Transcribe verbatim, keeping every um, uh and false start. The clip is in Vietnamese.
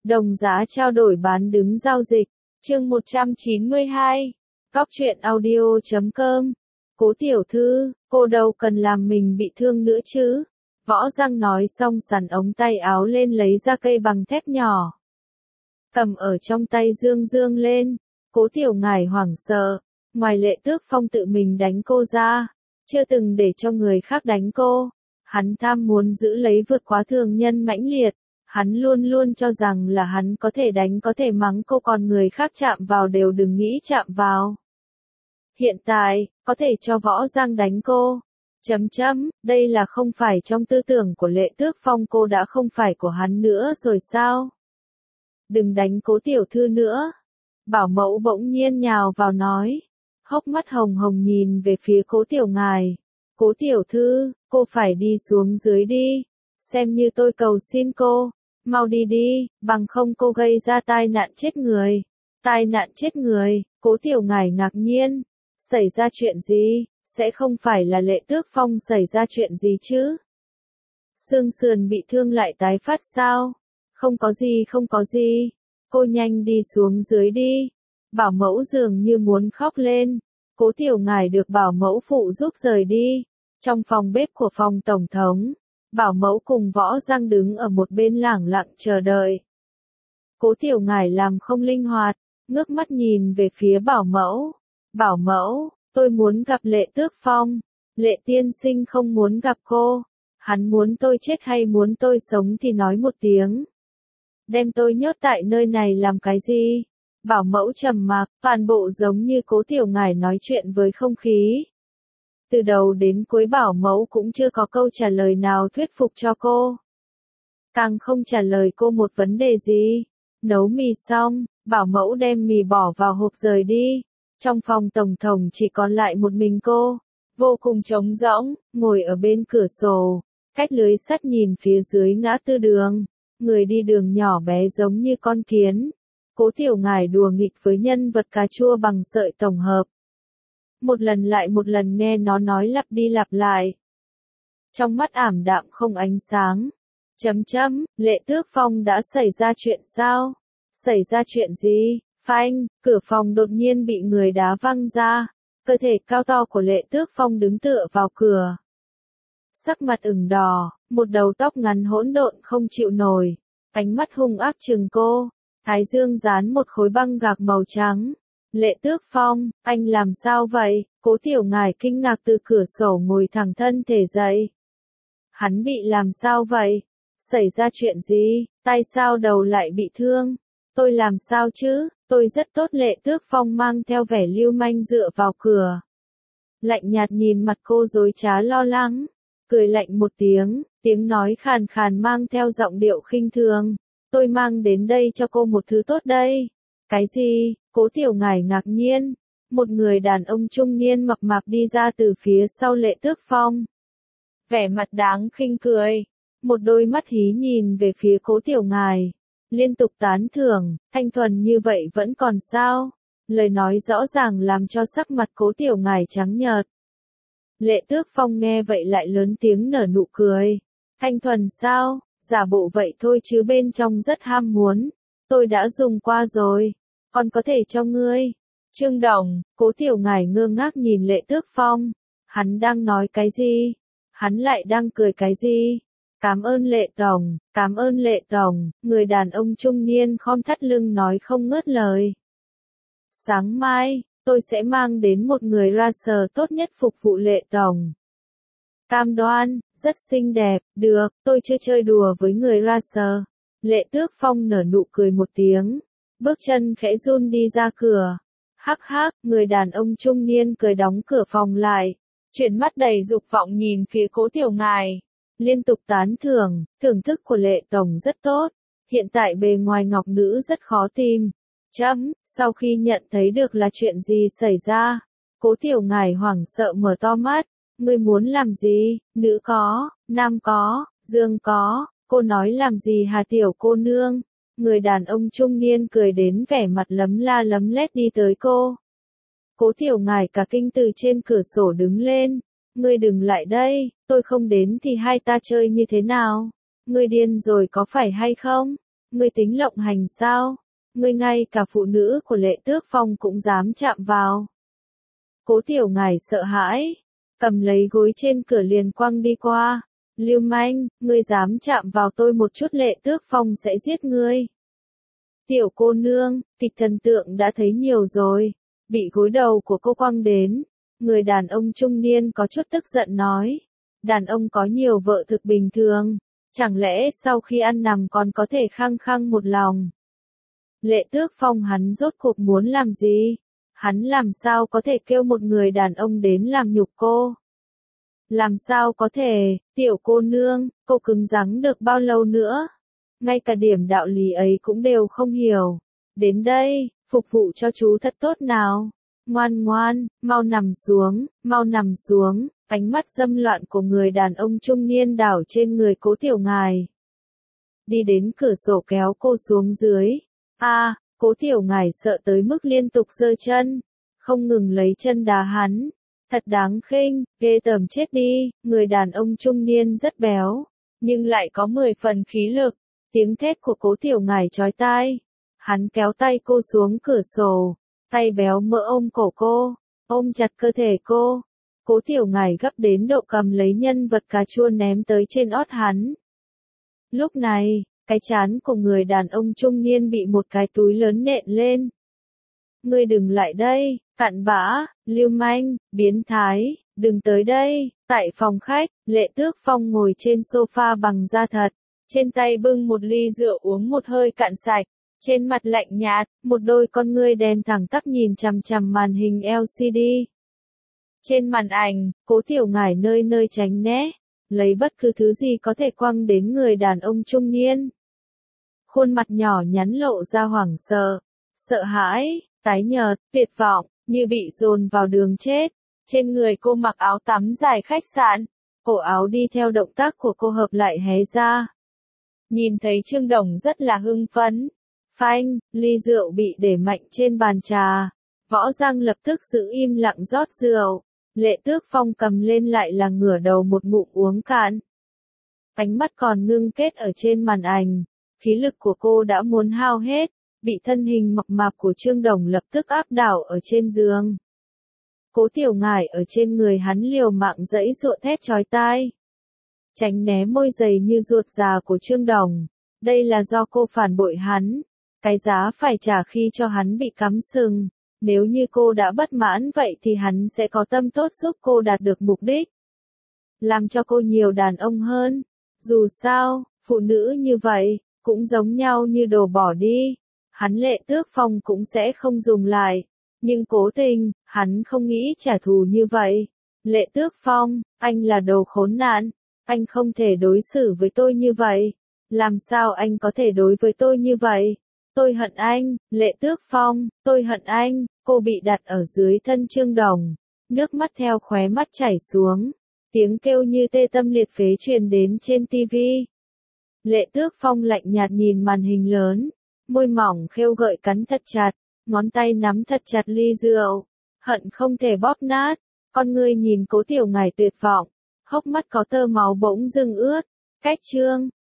Đồng giá trao đổi bán đứng giao dịch. Chương một trăm chín mươi hai. Góc truyện audio chấm com. Cố tiểu thư, cô đâu cần làm mình bị thương nữa chứ. Võ Răng nói xong sắn ống tay áo lên lấy ra cây bằng thép nhỏ. Cầm ở trong tay dương dương lên. Cố tiểu ngải hoảng sợ. Ngoài Lệ Tước Phong tự mình đánh cô ra. Chưa từng để cho người khác đánh cô. Hắn tham muốn giữ lấy vượt quá thường nhân mãnh liệt. Hắn luôn luôn cho rằng là hắn có thể đánh có thể mắng cô, còn người khác chạm vào đều đừng nghĩ chạm vào. Hiện tại, có thể cho Võ Răng đánh cô. Chấm chấm, đây là không phải trong tư tưởng của Lệ Tước Phong, cô đã không phải của hắn nữa rồi sao? Đừng đánh Cố tiểu thư nữa. Bảo mẫu bỗng nhiên nhào vào nói. Hốc mắt hồng hồng nhìn về phía Cố tiểu ngài. Cố tiểu thư, cô phải đi xuống dưới đi. Xem như tôi cầu xin cô. Mau đi đi, bằng không cô gây ra tai nạn chết người. Tai nạn chết người, Cố tiểu ngải ngạc nhiên. Xảy ra chuyện gì? Sẽ không phải là Lệ Tước Phong xảy ra chuyện gì chứ? Xương sườn bị thương lại tái phát sao? Không có gì không có gì. Cô nhanh đi xuống dưới đi. Bảo mẫu dường như muốn khóc lên. Cố tiểu ngải được bảo mẫu phụ giúp rời đi. Trong phòng bếp của phòng tổng thống, bảo mẫu cùng Võ Răng đứng ở một bên lẳng lặng chờ đợi. Cố tiểu ngải làm không linh hoạt, ngước mắt nhìn về phía bảo mẫu. Bảo mẫu, tôi muốn gặp Lệ Tước Phong. Lệ tiên sinh không muốn gặp cô. Hắn muốn tôi chết hay muốn tôi sống thì nói một tiếng. Đem tôi nhốt tại nơi này làm cái gì? Bảo mẫu trầm mặc, toàn bộ giống như Cố tiểu ngải nói chuyện với không khí. Từ đầu đến cuối bảo mẫu cũng chưa có câu trả lời nào thuyết phục cho cô. Càng không trả lời cô một vấn đề gì. Nấu mì xong, bảo mẫu đem mì bỏ vào hộp rời đi. Trong phòng tổng thống chỉ còn lại một mình cô. Vô cùng trống rỗng, ngồi ở bên cửa sổ. Cách lưới sắt nhìn phía dưới ngã tư đường. Người đi đường nhỏ bé giống như con kiến. Cố tiểu ngải đùa nghịch với nhân vật cà chua bằng sợi tổng hợp. Một lần lại một lần nghe nó nói lặp đi lặp lại. Trong mắt ảm đạm không ánh sáng. Chấm chấm, Lệ Tước Phong đã xảy ra chuyện sao? Xảy ra chuyện gì? Phanh, cửa phòng đột nhiên bị người đá văng ra. Cơ thể cao to của Lệ Tước Phong đứng tựa vào cửa. Sắc mặt ửng đỏ, một đầu tóc ngắn hỗn độn không chịu nổi. Ánh mắt hung ác trừng cô. Thái dương dán một khối băng gạc màu trắng. Lệ Tước Phong, anh làm sao vậy? Cố tiểu ngải kinh ngạc từ cửa sổ ngồi thẳng thân thể dậy. Hắn bị làm sao vậy? Xảy ra chuyện gì? Tại sao đầu lại bị thương? Tôi làm sao chứ? Tôi rất tốt. Lệ Tước Phong mang theo vẻ lưu manh dựa vào cửa. Lạnh nhạt nhìn mặt cô dối trá lo lắng. Cười lạnh một tiếng, tiếng nói khàn khàn mang theo giọng điệu khinh thường. Tôi mang đến đây cho cô một thứ tốt đây. Cái gì? Cố tiểu ngải ngạc nhiên. Một người đàn ông trung niên mập mạp đi ra từ phía sau Lệ Tước Phong. Vẻ mặt đáng khinh cười. Một đôi mắt hí nhìn về phía cố tiểu ngải. Liên tục tán thưởng, thanh thuần như vậy vẫn còn sao? Lời nói rõ ràng làm cho sắc mặt cố tiểu ngải trắng nhợt. Lệ Tước Phong nghe vậy lại lớn tiếng nở nụ cười. Thanh thuần sao? Giả bộ vậy thôi chứ bên trong rất ham muốn. Tôi đã dùng qua rồi. Còn có thể cho ngươi. Trương Đồng, cố tiểu ngải ngơ ngác nhìn Lệ Tước Phong. Hắn đang nói cái gì? Hắn lại đang cười cái gì? Cảm ơn Lệ Tổng, cảm ơn Lệ Tổng. Người đàn ông trung niên khom thắt lưng nói không ngớt lời. Sáng mai, tôi sẽ mang đến một người racer tốt nhất phục vụ Lệ Tổng. Cam đoan, rất xinh đẹp, được, tôi chưa chơi đùa với người racer. Lệ Tước Phong nở nụ cười một tiếng. Bước chân khẽ run đi ra cửa. Hắc hắc, người đàn ông trung niên cười đóng cửa phòng lại. Chuyển mắt đầy dục vọng nhìn phía cố tiểu ngải. Liên tục tán thưởng, thưởng thức của Lệ Tổng rất tốt. Hiện tại bề ngoài ngọc nữ rất khó tìm. Chấm, sau khi nhận thấy được là chuyện gì xảy ra. Cố tiểu ngải hoảng sợ mở to mắt. Ngươi muốn làm gì? Nữ có, nam có, dương có. Cô nói làm gì hả tiểu cô nương? Người đàn ông trung niên cười đến vẻ mặt lấm la lấm lét đi tới cô. Cố tiểu ngải cả kinh từ trên cửa sổ đứng lên. Ngươi đừng lại đây, tôi không đến thì hai ta chơi như thế nào? Ngươi điên rồi có phải hay không? Ngươi tính lộng hành sao? Ngươi ngay cả phụ nữ của Lệ Tước Phong cũng dám chạm vào. Cố Tiểu Ngải sợ hãi, cầm lấy gối trên cửa liền quăng đi qua. Lưu manh, ngươi dám chạm vào tôi một chút Lệ Tước Phong sẽ giết ngươi. Tiểu cô nương, kịch thần tượng đã thấy nhiều rồi, bị gối đầu của cô quăng đến. Người đàn ông trung niên có chút tức giận nói, đàn ông có nhiều vợ thực bình thường, chẳng lẽ sau khi ăn nằm còn có thể khăng khăng một lòng. Lệ Tước Phong hắn rốt cuộc muốn làm gì? Hắn làm sao có thể kêu một người đàn ông đến làm nhục cô? Làm sao có thể, tiểu cô nương, cô cứng rắn được bao lâu nữa? Ngay cả điểm đạo lý ấy cũng đều không hiểu. Đến đây, phục vụ cho chú thật tốt nào. Ngoan ngoan, mau nằm xuống, mau nằm xuống. Ánh mắt dâm loạn của người đàn ông trung niên đảo trên người Cố Tiểu Ngải. Đi đến cửa sổ kéo cô xuống dưới. A, à, Cố Tiểu Ngải sợ tới mức liên tục giơ chân, không ngừng lấy chân đá hắn. Thật đáng khinh, ghê tởm chết đi, người đàn ông trung niên rất béo, nhưng lại có mười phần khí lực. Tiếng thét của Cố Tiểu Ngải chói tai. Hắn kéo tay cô xuống cửa sổ, tay béo mỡ ôm cổ cô, ôm chặt cơ thể cô. Cố Tiểu Ngải gấp đến độ cầm lấy nhân vật cà chua ném tới trên ót hắn. Lúc này, cái trán của người đàn ông trung niên bị một cái túi lớn nện lên. Ngươi đừng lại đây, cặn bã, lưu manh, biến thái, đừng tới đây. Tại phòng khách, Lệ Tước Phong ngồi trên sofa bằng da thật, trên tay bưng một ly rượu uống một hơi cạn sạch, trên mặt lạnh nhạt, một đôi con ngươi đen thẳng tắp nhìn chằm chằm màn hình lờ xê đê. Trên màn ảnh, Cố Tiểu Ngải nơi nơi tránh né, lấy bất cứ thứ gì có thể quăng đến người đàn ông trung niên. Khuôn mặt nhỏ nhắn lộ ra hoảng sợ, sợ hãi, tái nhợt, tuyệt vọng, như bị dồn vào đường chết. Trên người cô mặc áo tắm dài khách sạn, cổ áo đi theo động tác của cô hợp lại hé ra. Nhìn thấy Trương Đồng rất là hưng phấn. Phanh, ly rượu bị để mạnh trên bàn trà. Võ Giang lập tức giữ im lặng rót rượu. Lệ Tước Phong cầm lên lại là ngửa đầu một ngụm uống cạn. Ánh mắt còn ngưng kết ở trên màn ảnh. Khí lực của cô đã muốn hao hết, bị thân hình mập mạp của Trương Đồng lập tức áp đảo ở trên giường. Cố Tiểu Ngải ở trên người hắn liều mạng giãy giụa thét chói tai. Tránh né môi dày như ruột già của Trương Đồng. Đây là do cô phản bội hắn. Cái giá phải trả khi cho hắn bị cắm sừng. Nếu như cô đã bất mãn vậy thì hắn sẽ có tâm tốt giúp cô đạt được mục đích. Làm cho cô nhiều đàn ông hơn. Dù sao, phụ nữ như vậy, cũng giống nhau như đồ bỏ đi. Hắn Lệ Tước Phong cũng sẽ không dùng lại. Nhưng cố tình, hắn không nghĩ trả thù như vậy. Lệ Tước Phong, anh là đồ khốn nạn. Anh không thể đối xử với tôi như vậy. Làm sao anh có thể đối với tôi như vậy? Tôi hận anh, Lệ Tước Phong, tôi hận anh. Cô bị đặt ở dưới thân Trương Đồng. Nước mắt theo khóe mắt chảy xuống. Tiếng kêu như tê tâm liệt phế truyền đến trên tivi. Lệ Tước Phong lạnh nhạt nhìn màn hình lớn. Môi mỏng khêu gợi cắn thật chặt. Ngón tay nắm thật chặt ly rượu. Hận không thể bóp nát. Con ngươi nhìn Cố Tiểu Ngải tuyệt vọng. Hốc mắt có tơ máu bỗng dưng ướt. Cách Trương,